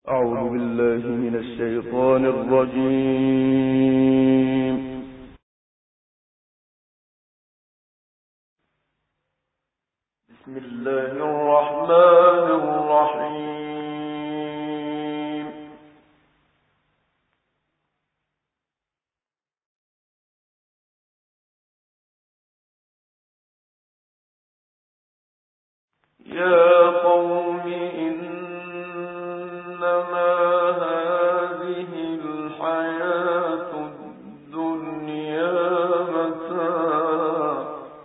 أعوذ بالله من الشيطان الرجيم. بسم الله الرحمن الرحيم. يا قوم إنما هذه الحياة الدنيا متاع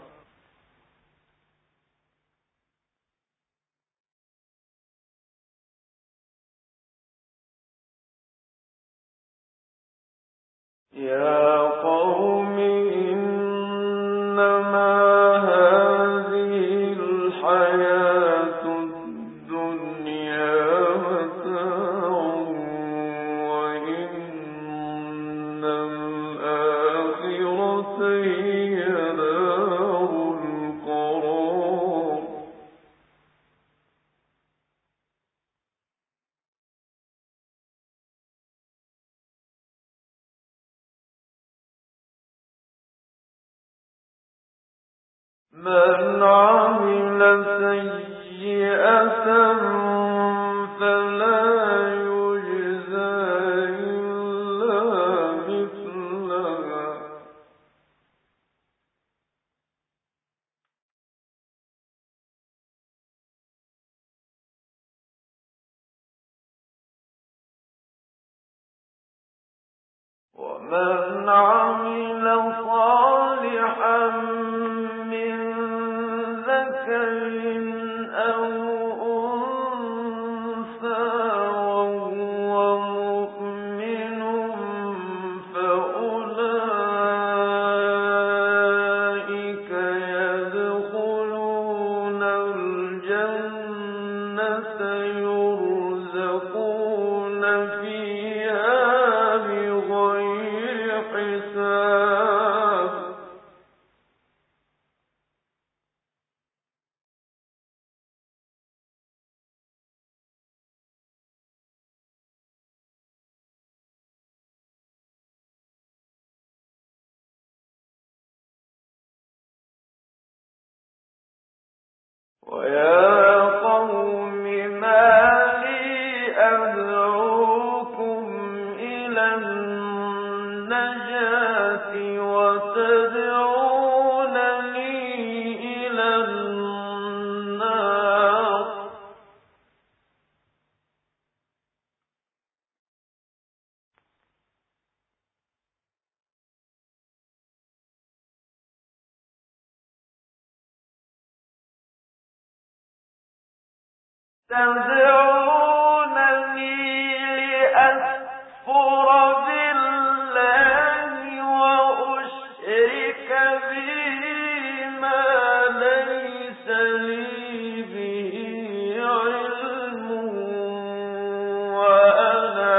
يا قوم إنما هذه الحياة الدنيا متاع وإن الآخرة هي دار القرار. من عمل سيئة فلا يجزى إلا مثلها ومن عمل صالحا من ذكر أو أنثى وهو مؤمن فأولئك يدخلون الجنة يرزقون فيها بغير حساب. ويا قوم ما لي أدعوكم إلى النجاة وتدعونني إلى النار. تدعونني لأكفر بالله وأشرك به ما ليس لي به علم وأنا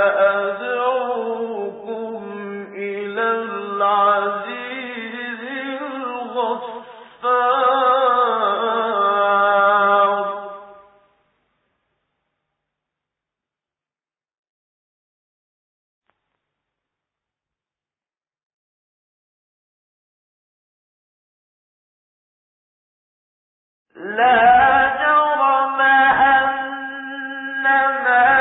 أدعوكم إلى العزيز الغفار. لا جرم أن ما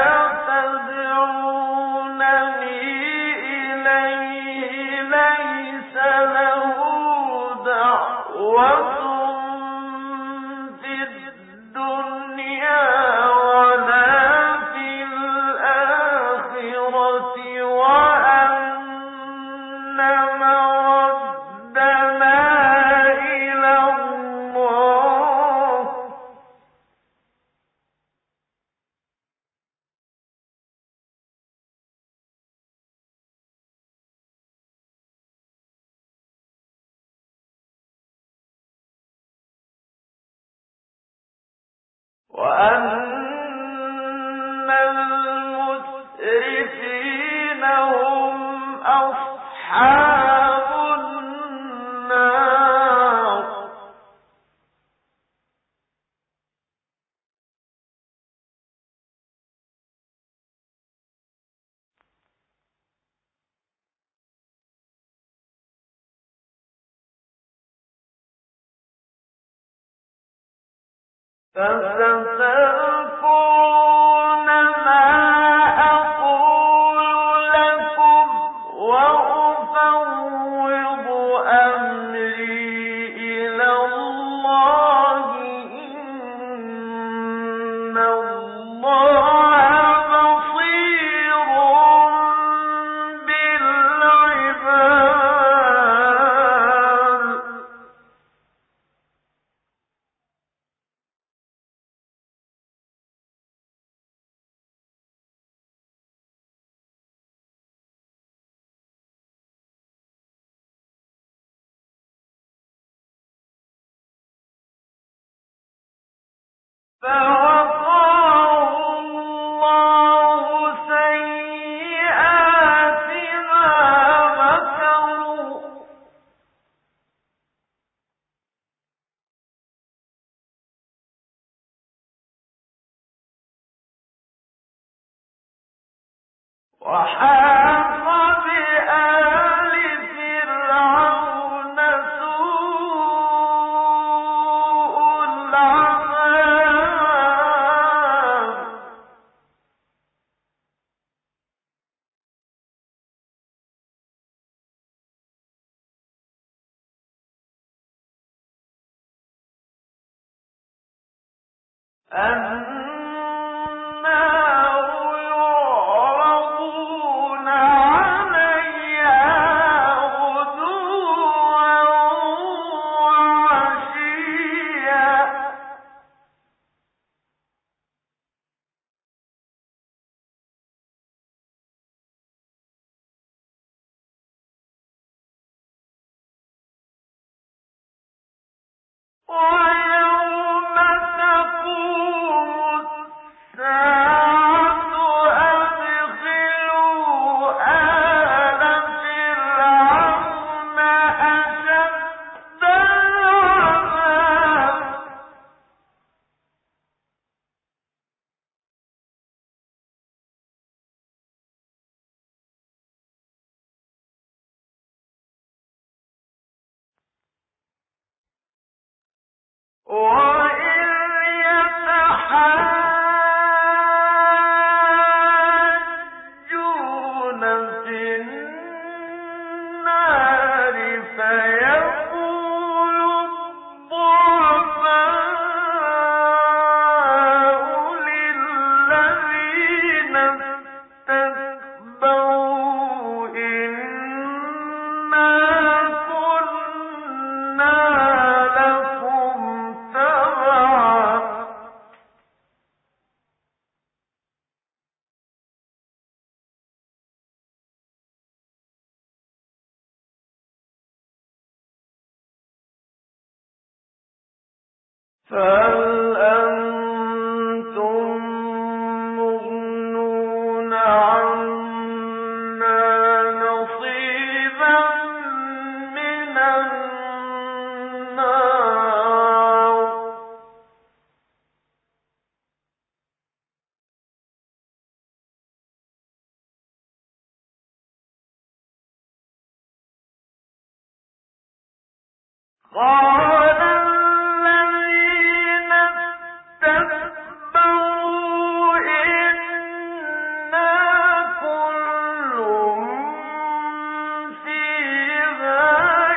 تدعونني إليه ليس له دعوة في الدنيا ولا في الآخرة وأن مردنا إلى الله. وأن المسرفين هم أصحاب النار. فستذكرون ما أقول لكم وأفوض أمري إلى الله إن الله بصير بالعباد. فوقاه الله سيئات ما مكروا وحاق بآل فرعون سوء العذاب النار يعرضون عليها غدوا وعشيا ويوم تقوم الساعة أدخلوا آل فرعون أشد العذاب وإذ يتحاجون في النار فيقول الضعفاء للذين استكبروا إنا كنا لكم تبعا فهل أنتم مغنون عنا نصيبا من النار قال الذين استكبروا إنا كل فيها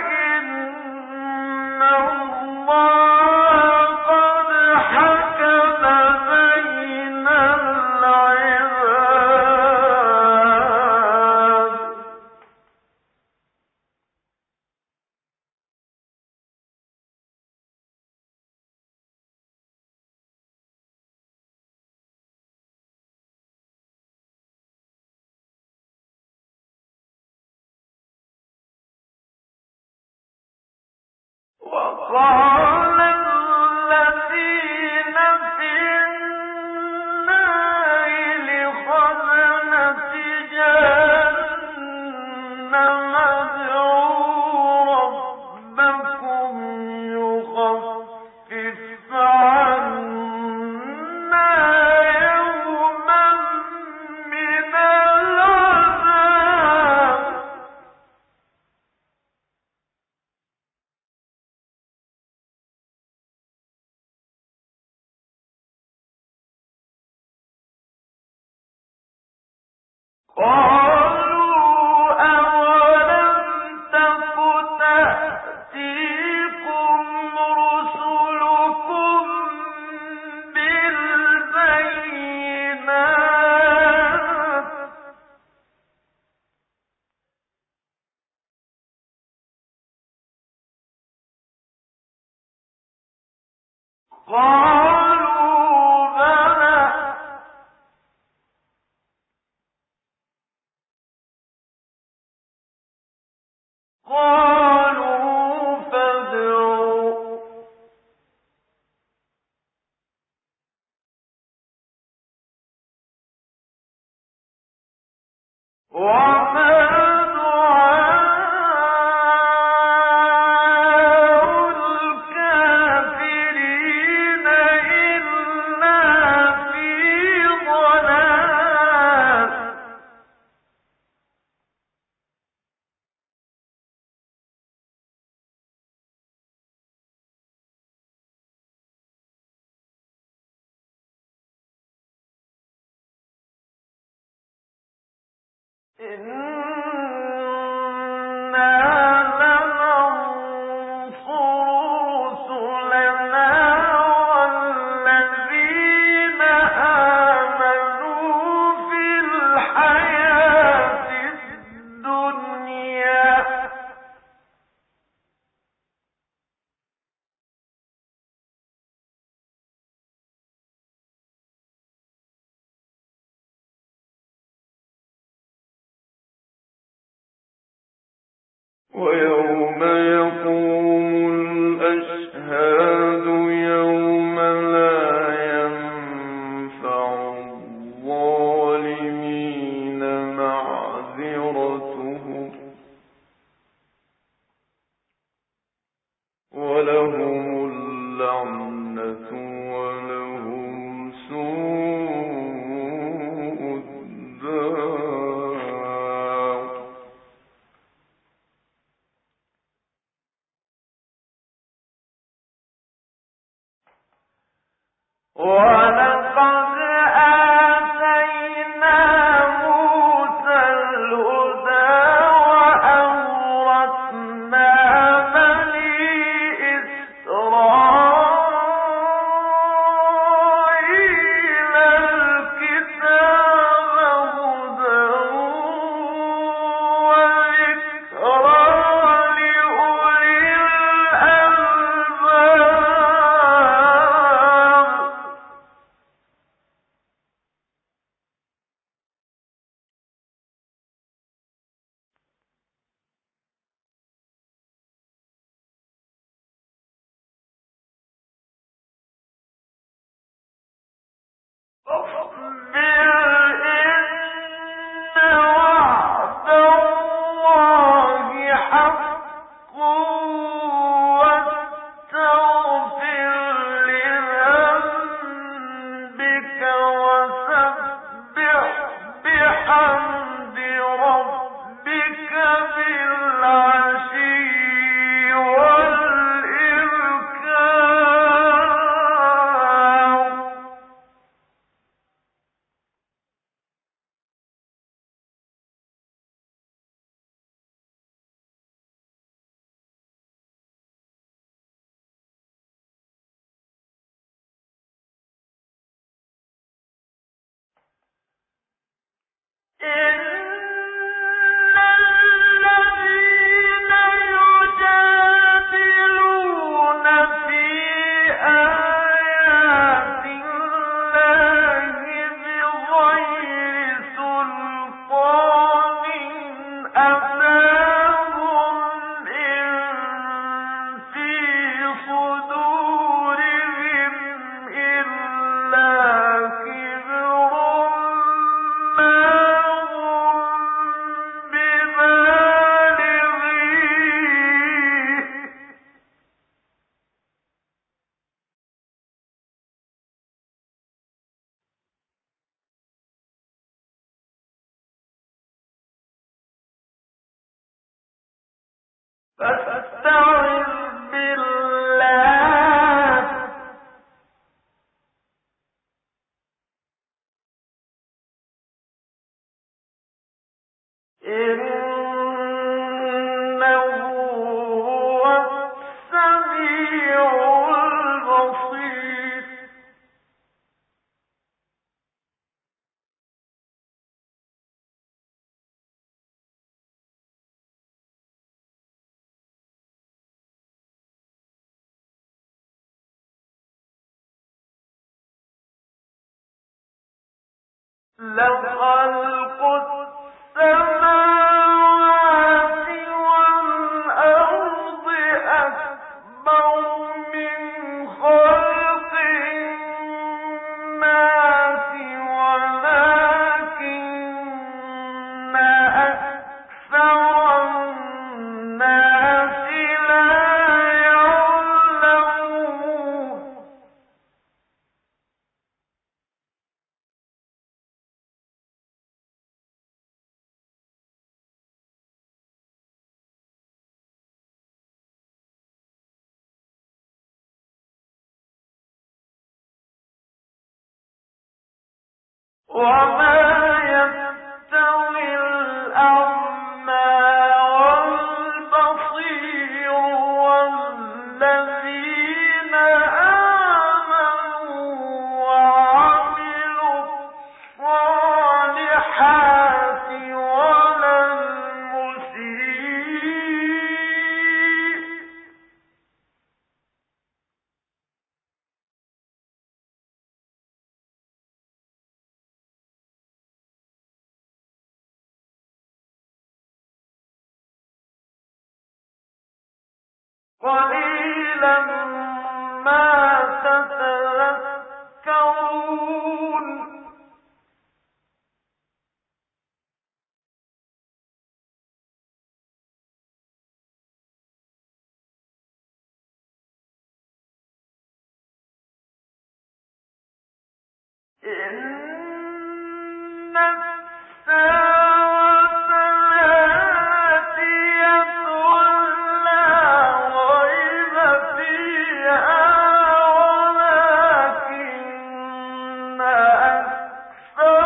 إن الله قد حكم بين العباد وقال الذين في النار لخزنة جهنم ادعوا ربكم يخفف عنا يوما من العذاب ويوم يقوم الأشهاد يوم لا ينفع الظالمين معذرتهم ولهم اللعنة ولهم سوء الدار. ولقد آتينا موسى الهدى وأورثنا بني إسرائيل الكتاب هدى وذكرى لأولي الألباب. فاصبر إن وعد الله حق واستغفر لذنبك وسبح بحمد ربك بالعشي والإبكار. إن الذين يجادلون في آيات الله بغير سلطان أتاهم إن في صدورهم إلا كبر ما هم ببالغيه. فاستعذ بالله إنه هو السميع البصير لخلق السماوات والأرض أكبر من خلق الناس ولكن أكثر الناس لا يعلمون وما يستوي الأعمى والبصير والذين آمنوا وعملوا الصالحات ولا المسيء قليلا ما تتذكرون إن الساعة لآتية لا ريب فيها ولكن أكثر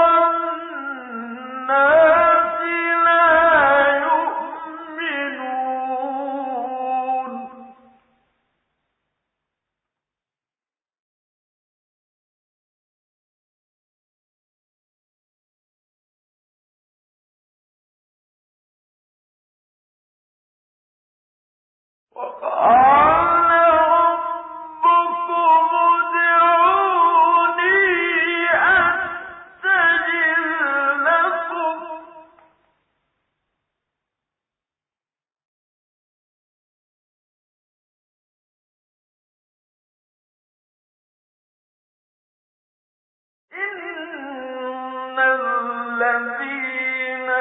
الناس لا يؤمنون وقال ربكم ادعوني أستجب لكم إن الذين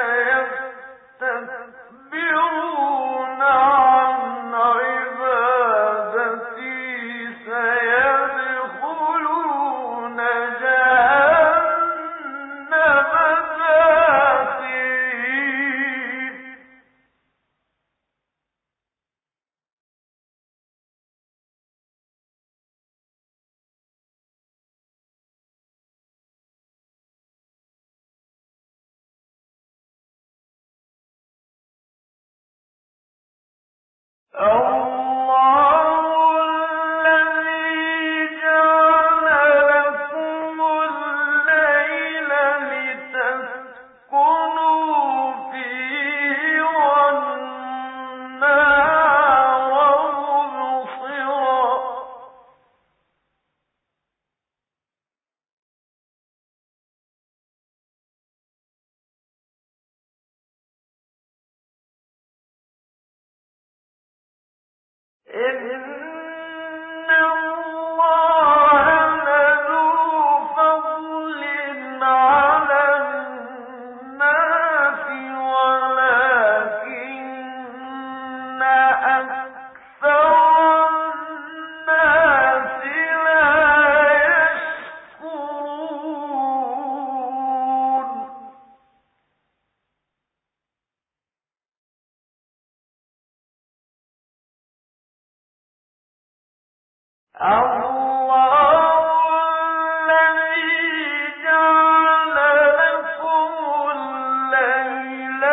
يستكبرون عن عبادتي سيدخلون جهنم داخرين الله الذي جعل لكم الليل لتسكنوا فيه والنهار مبصرا إن الله لذو فضل على الناس ولكن أكثر الناس لا يشكرون الله الذي جعل لكم الليل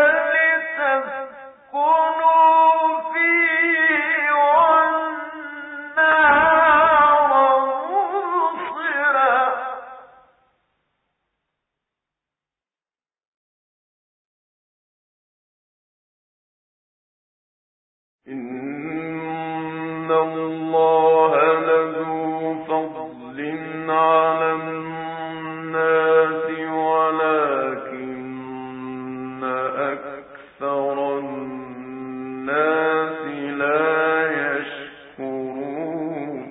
إن الله لذو فضل على الناس ولكن أكثر الناس لا يشكرون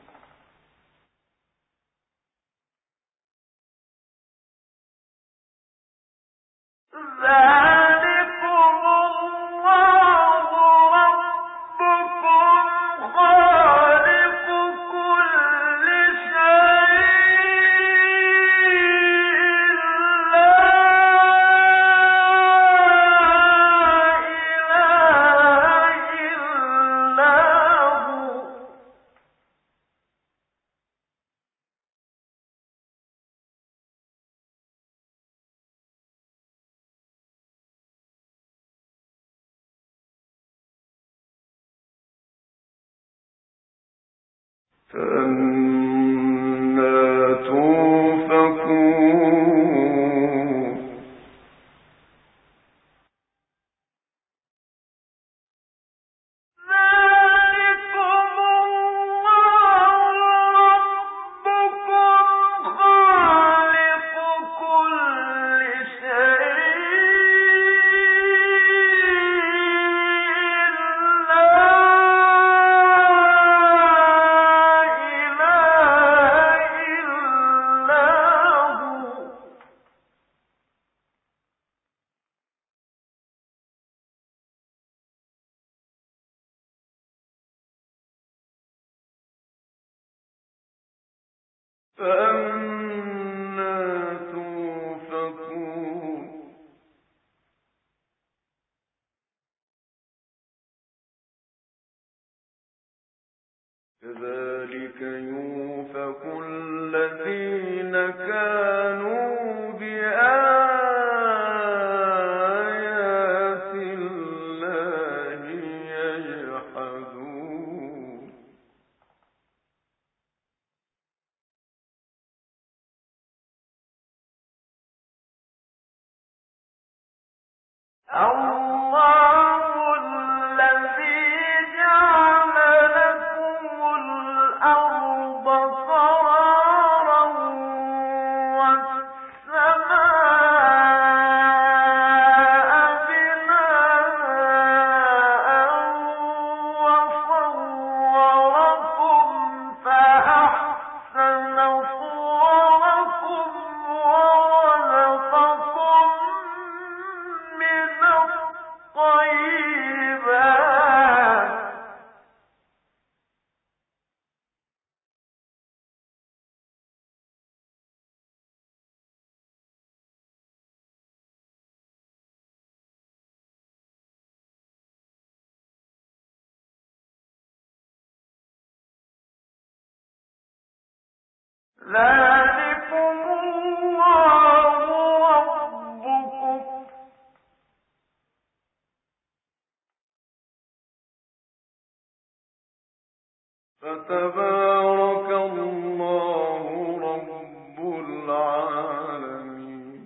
فأنا توفكون فأنا توفكون كذلك يوفك الذين كانوا بآيات الله يجحدون الله الذي جعل لكم الأرض قرارا والسماء بناء وصوركم فأحسن صوركم ورزقكم من الطيبات ذلكم الله ربكم فتبارك الله رب العالمين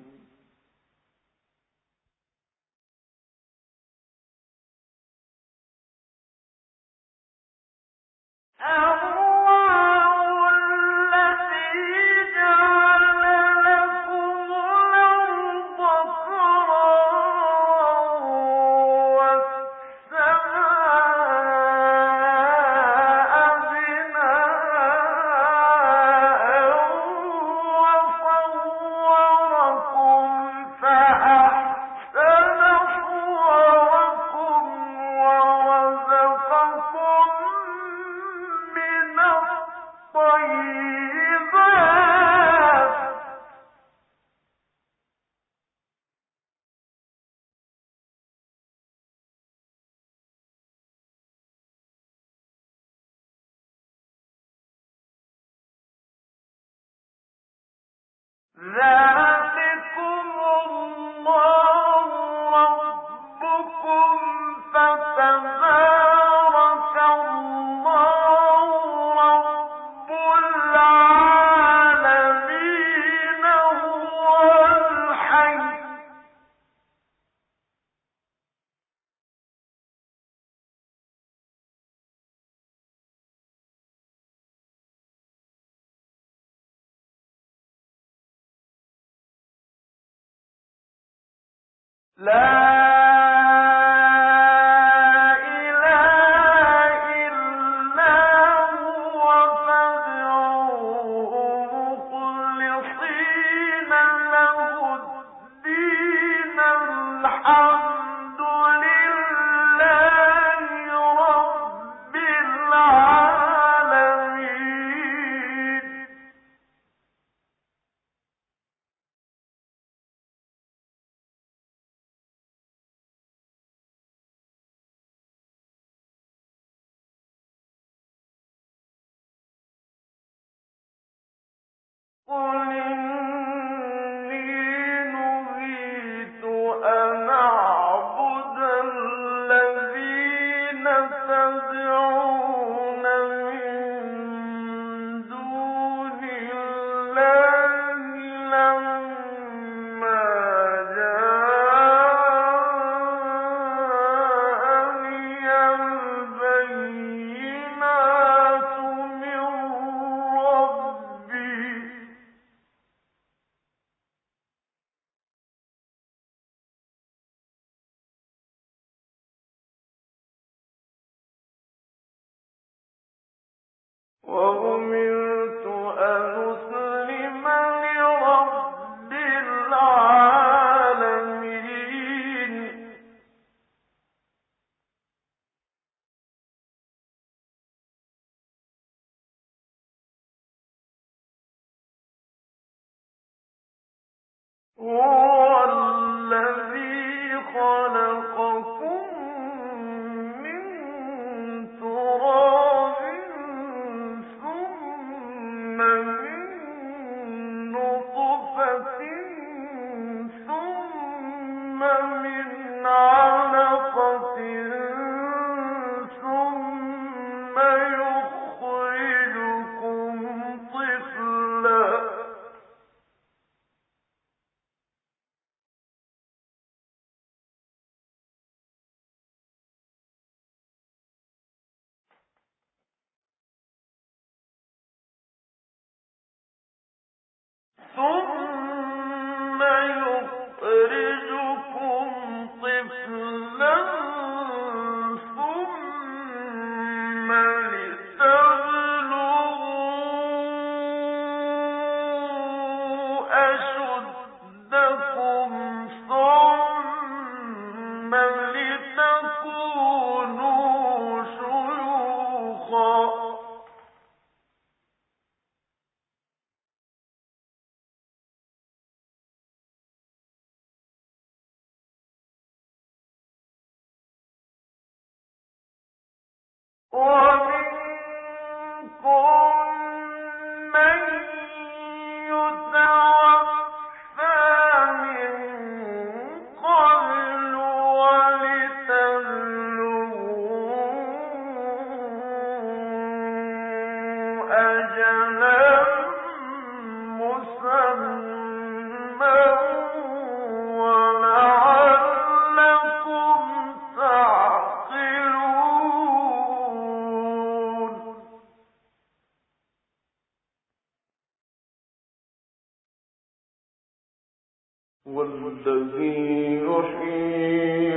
ذلكم الله ربكم فتبارك الله رب العالمين هو الحي وأمرت أن أسلم لرب العالمين هو الذي خلقكم من تراب ثم من نطفة ثم من علقة ثم يخرجكم طفلا ثم يخرجكم طفلا ثم لتبلغوا أشدكم ثم لتكونوا شيوخا ومنكم من يتوفى من قبل ولتبلغوا أجلا مسمى ولعلكم تعقلون والذي يحيي